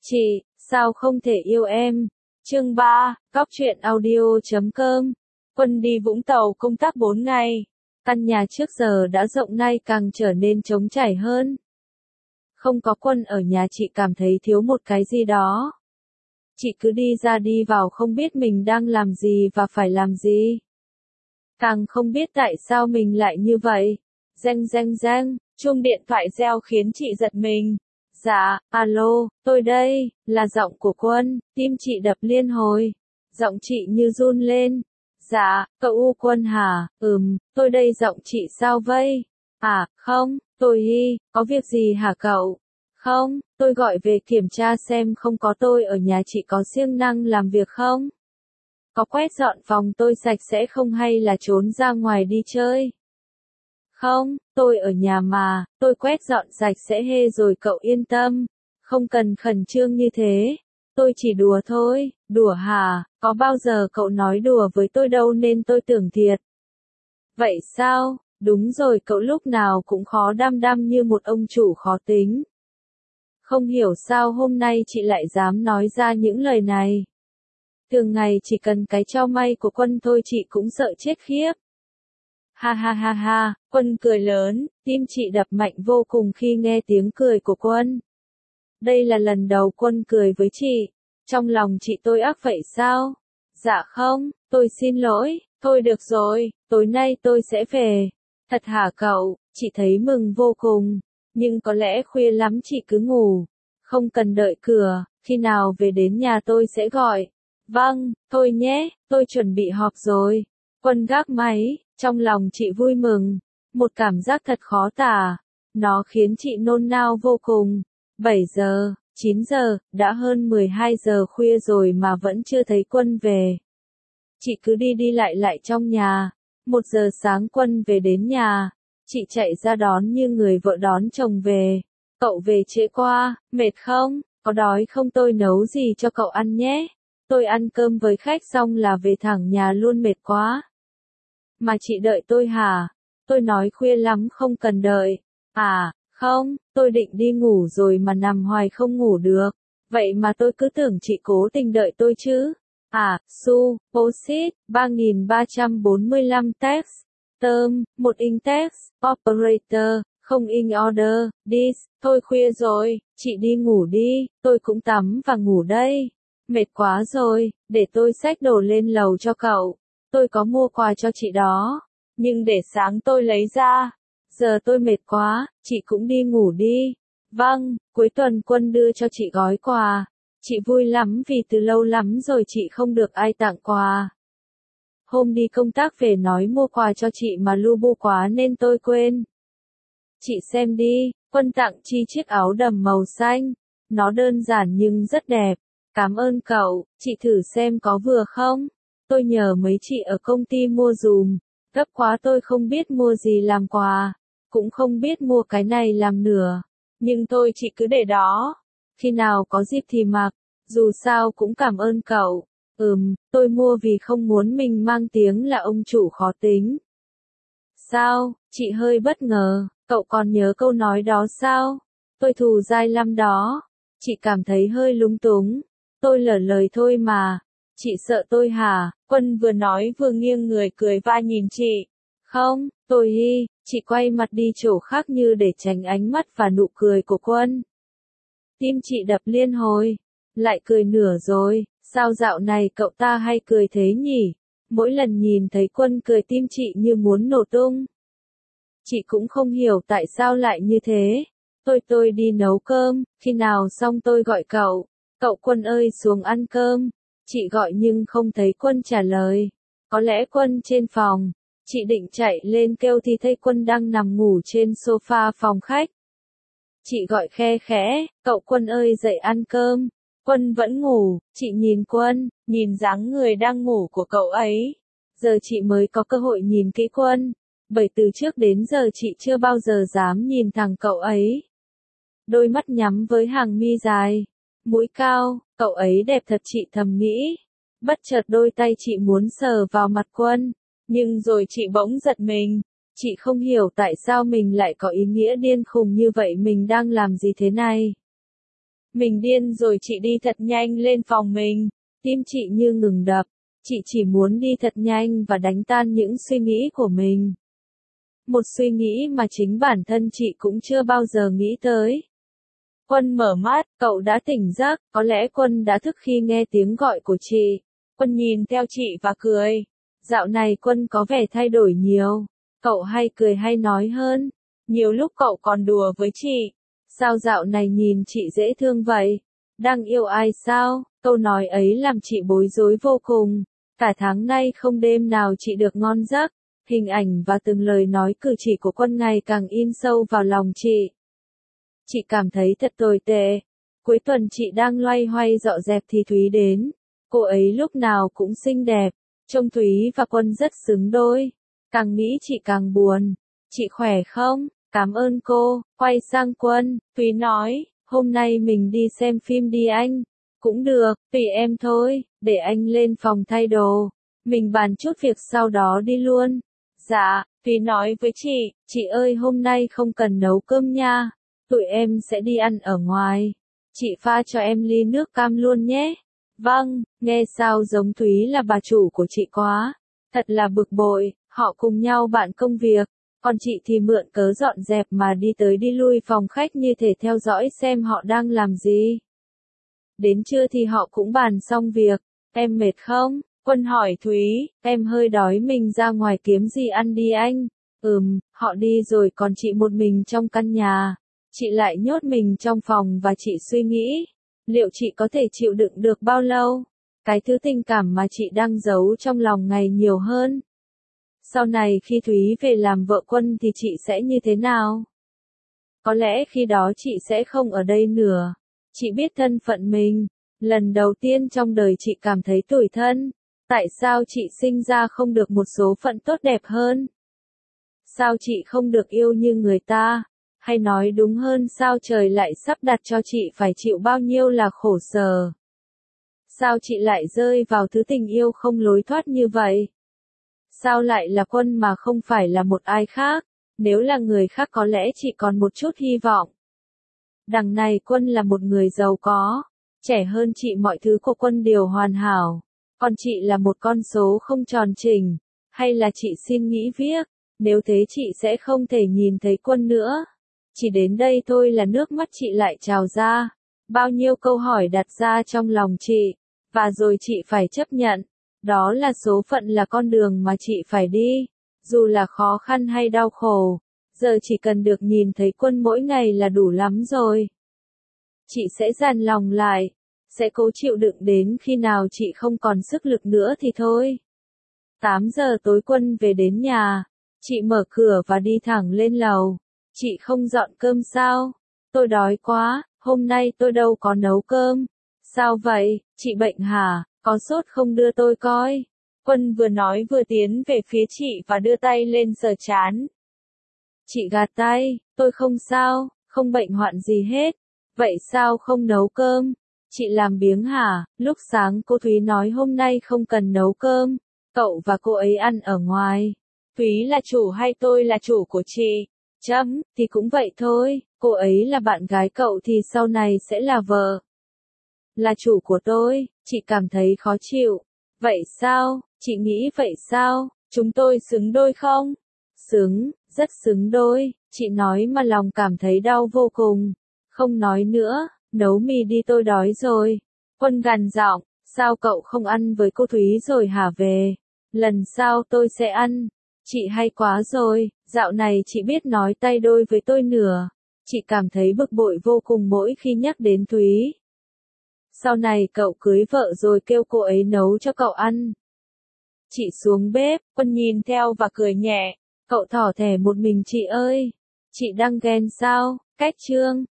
Chị, sao không thể yêu em? Chương 3, Cóc truyện audio.com. Quân đi Vũng Tàu công tác 4 ngày. Căn nhà trước giờ đã rộng nay càng trở nên trống trải hơn. Không có Quân ở nhà chị cảm thấy thiếu một cái gì đó. Chị cứ đi ra đi vào không biết mình đang làm gì và phải làm gì. Càng không biết tại sao mình lại như vậy. Reng reng reng, chuông điện thoại reo khiến chị giật mình. Dạ, alo, tôi đây, là giọng của Quân, tim chị đập liên hồi. Giọng chị như run lên. Dạ, cậu U Quân hả? Tôi đây giọng chị sao vây? À, không, tôi có việc gì hả cậu? Không, tôi gọi về kiểm tra xem không có tôi ở nhà chị có siêng năng làm việc không? Có quét dọn phòng tôi sạch sẽ không hay là trốn ra ngoài đi chơi? Không, tôi ở nhà mà, tôi quét dọn sạch sẽ hê rồi cậu yên tâm, không cần khẩn trương như thế. Tôi chỉ đùa thôi, đùa hả, có bao giờ cậu nói đùa với tôi đâu nên tôi tưởng thiệt. Vậy sao, đúng rồi cậu lúc nào cũng khó đăm đăm như một ông chủ khó tính. Không hiểu sao hôm nay chị lại dám nói ra những lời này. Thường ngày chỉ cần cái cho may của Quân thôi chị cũng sợ chết khiếp. Ha ha ha ha, Quân cười lớn, tim chị đập mạnh vô cùng khi nghe tiếng cười của Quân. Đây là lần đầu Quân cười với chị. Trong lòng chị tôi ác vậy sao? Dạ không, tôi xin lỗi, thôi được rồi, tối nay tôi sẽ về. Thật hả cậu? Chị thấy mừng vô cùng, nhưng có lẽ khuya lắm chị cứ ngủ. Không cần đợi cửa, khi nào về đến nhà tôi sẽ gọi. Vâng, thôi nhé, tôi chuẩn bị họp rồi. Quân gác máy. Trong lòng chị vui mừng, một cảm giác thật khó tả, nó khiến chị nôn nao vô cùng. 7 giờ, 9 giờ, đã hơn 12 giờ khuya rồi mà vẫn chưa thấy Quân về. Chị cứ đi lại trong nhà. 1 giờ sáng Quân về đến nhà, chị chạy ra đón như người vợ đón chồng về. Cậu về trễ quá, mệt không? Có đói không tôi nấu gì cho cậu ăn nhé. Tôi ăn cơm với khách xong là về thẳng nhà luôn mệt quá. Mà chị đợi tôi hả? Tôi nói khuya lắm không cần đợi. À, không, tôi định đi ngủ rồi mà nằm hoài không ngủ được. Vậy mà tôi cứ tưởng chị cố tình đợi tôi chứ. À, post-it, 3345 text. Term, 1 in text, operator, không in order, this. Thôi khuya rồi, chị đi ngủ đi, tôi cũng tắm và ngủ đây. Mệt quá rồi, để tôi xách đồ lên lầu cho cậu. Tôi có mua quà cho chị đó, nhưng để sáng tôi lấy ra. Giờ tôi mệt quá, chị cũng đi ngủ đi. Vâng, cuối tuần Quân đưa cho chị gói quà. Chị vui lắm vì từ lâu lắm rồi chị không được ai tặng quà. Hôm đi công tác về nói mua quà cho chị mà lu bu quá nên tôi quên. Chị xem đi, Quân tặng Chi chiếc áo đầm màu xanh. Nó đơn giản nhưng rất đẹp. Cảm ơn cậu, chị thử xem có vừa không? Tôi nhờ mấy chị ở công ty mua dùm, gấp quá tôi không biết mua gì làm quà, cũng không biết mua cái này làm nửa, nhưng thôi chị cứ để đó, khi nào có dịp thì mặc, dù sao cũng cảm ơn cậu. Tôi mua vì không muốn mình mang tiếng là ông chủ khó tính. Sao, chị hơi bất ngờ, cậu còn nhớ câu nói đó sao? Tôi thù dai lắm đó. Chị cảm thấy hơi lúng túng. Tôi lỡ lời thôi mà. Chị sợ tôi hả? Quân vừa nói vừa nghiêng người cười va nhìn chị. Không, chị quay mặt đi chỗ khác như để tránh ánh mắt và nụ cười của Quân. Tim chị đập liên hồi. Lại cười nửa rồi, sao dạo này cậu ta hay cười thế nhỉ? Mỗi lần nhìn thấy Quân cười tim chị như muốn nổ tung. Chị cũng không hiểu tại sao lại như thế. Tôi đi nấu cơm, khi nào xong tôi gọi cậu. Cậu Quân ơi xuống ăn cơm. Chị gọi nhưng không thấy Quân trả lời. Có lẽ Quân trên phòng. Chị định chạy lên kêu thì thấy Quân đang nằm ngủ trên sofa phòng khách. Chị gọi khe khẽ, cậu Quân ơi dậy ăn cơm. Quân vẫn ngủ, chị nhìn Quân, nhìn dáng người đang ngủ của cậu ấy. Giờ chị mới có cơ hội nhìn kỹ Quân. Bởi từ trước đến giờ chị chưa bao giờ dám nhìn thẳng cậu ấy. Đôi mắt nhắm với hàng mi dài, mũi cao, cậu ấy đẹp thật chị thầm nghĩ. Bất chợt đôi tay chị muốn sờ vào mặt Quân, nhưng rồi chị bỗng giật mình. Chị không hiểu tại sao mình lại có ý nghĩa điên khùng như vậy, mình đang làm gì thế này. Mình điên rồi, chị đi thật nhanh lên phòng mình. Tim chị như ngừng đập. Chị chỉ muốn đi thật nhanh và đánh tan những suy nghĩ của mình. Một suy nghĩ mà chính bản thân chị cũng chưa bao giờ nghĩ tới. Quân mở mắt, cậu đã tỉnh giấc, có lẽ Quân đã thức khi nghe tiếng gọi của chị. Quân nhìn theo chị và cười. Dạo này Quân có vẻ thay đổi nhiều. Cậu hay cười hay nói hơn. Nhiều lúc cậu còn đùa với chị. Sao dạo này nhìn chị dễ thương vậy? Đang yêu ai sao? Câu nói ấy làm chị bối rối vô cùng. Cả tháng nay không đêm nào chị được ngon giấc. Hình ảnh và từng lời nói cử chỉ của Quân ngày càng in sâu vào lòng chị. Chị cảm thấy thật tồi tệ. Cuối tuần chị đang loay hoay dọn dẹp thì Thúy đến. Cô ấy lúc nào cũng xinh đẹp. Trông Thúy và Quân rất xứng đôi. Càng nghĩ chị càng buồn. Chị khỏe không? Cảm ơn cô. Quay sang Quân, Thúy nói, hôm nay mình đi xem phim đi anh. Cũng được, tùy em thôi, để anh lên phòng thay đồ. Mình bàn chút việc sau đó đi luôn. Dạ, Thúy nói với chị ơi hôm nay không cần nấu cơm nha. Tụi em sẽ đi ăn ở ngoài. Chị pha cho em ly nước cam luôn nhé. Vâng, nghe sao giống Thúy là bà chủ của chị quá. Thật là bực bội, họ cùng nhau bạn công việc. Còn chị thì mượn cớ dọn dẹp mà đi tới đi lui phòng khách như thể theo dõi xem họ đang làm gì. Đến trưa thì họ cũng bàn xong việc. Em mệt không? Quân hỏi Thúy, em hơi đói mình ra ngoài kiếm gì ăn đi anh. Họ đi rồi còn chị một mình trong căn nhà. Chị lại nhốt mình trong phòng và chị suy nghĩ, liệu chị có thể chịu đựng được bao lâu? Cái thứ tình cảm mà chị đang giấu trong lòng ngày nhiều hơn. Sau này khi Thúy về làm vợ Quân thì chị sẽ như thế nào? Có lẽ khi đó chị sẽ không ở đây nữa. Chị biết thân phận mình. Lần đầu tiên trong đời chị cảm thấy tủi thân. Tại sao chị sinh ra không được một số phận tốt đẹp hơn? Sao chị không được yêu như người ta? Hay nói đúng hơn sao trời lại sắp đặt cho chị phải chịu bao nhiêu là khổ sở? Sao chị lại rơi vào thứ tình yêu không lối thoát như vậy? Sao lại là Quân mà không phải là một ai khác? Nếu là người khác có lẽ chị còn một chút hy vọng. Đằng này Quân là một người giàu có, trẻ hơn chị, mọi thứ của Quân đều hoàn hảo. Còn chị là một con số không tròn chỉnh. Hay là chị xin nghỉ việc? Nếu thế chị sẽ không thể nhìn thấy Quân nữa. Chỉ đến đây thôi là nước mắt chị lại trào ra. Bao nhiêu câu hỏi đặt ra trong lòng chị. Và rồi chị phải chấp nhận. Đó là số phận, là con đường mà chị phải đi. Dù là khó khăn hay đau khổ. Giờ chỉ cần được nhìn thấy Quân mỗi ngày là đủ lắm rồi. Chị sẽ dằn lòng lại. Sẽ cố chịu đựng đến khi nào chị không còn sức lực nữa thì thôi. 8 giờ tối Quân về đến nhà. Chị mở cửa và đi thẳng lên lầu. Chị không dọn cơm sao? Tôi đói quá, hôm nay tôi đâu có nấu cơm. Sao vậy, chị bệnh hả? Có sốt không đưa tôi coi? Quân vừa nói vừa tiến về phía chị và đưa tay lên sờ trán. Chị gạt tay, tôi không sao, không bệnh hoạn gì hết. Vậy sao không nấu cơm? Chị làm biếng hả? Lúc sáng cô Thúy nói hôm nay không cần nấu cơm. Cậu và cô ấy ăn ở ngoài. Thúy là chủ hay tôi là chủ của chị? Thì cũng vậy thôi, cô ấy là bạn gái cậu thì sau này sẽ là vợ. Là chủ của tôi, chị cảm thấy khó chịu. Vậy sao, chị nghĩ vậy sao, chúng tôi xứng đôi không? Xứng, rất xứng đôi, chị nói mà lòng cảm thấy đau vô cùng. Không nói nữa, nấu mì đi tôi đói rồi. Quân gằn giọng, sao cậu không ăn với cô Thúy rồi hả về? Lần sau tôi sẽ ăn. Chị hay quá rồi, dạo này chị biết nói tay đôi với tôi nữa. Chị cảm thấy bực bội vô cùng mỗi khi nhắc đến Thúy. Sau này cậu cưới vợ rồi kêu cô ấy nấu cho cậu ăn. Chị xuống bếp, Quân nhìn theo và cười nhẹ. Cậu thỏ thẻ một mình chị ơi. Chị đang ghen sao? Cách chương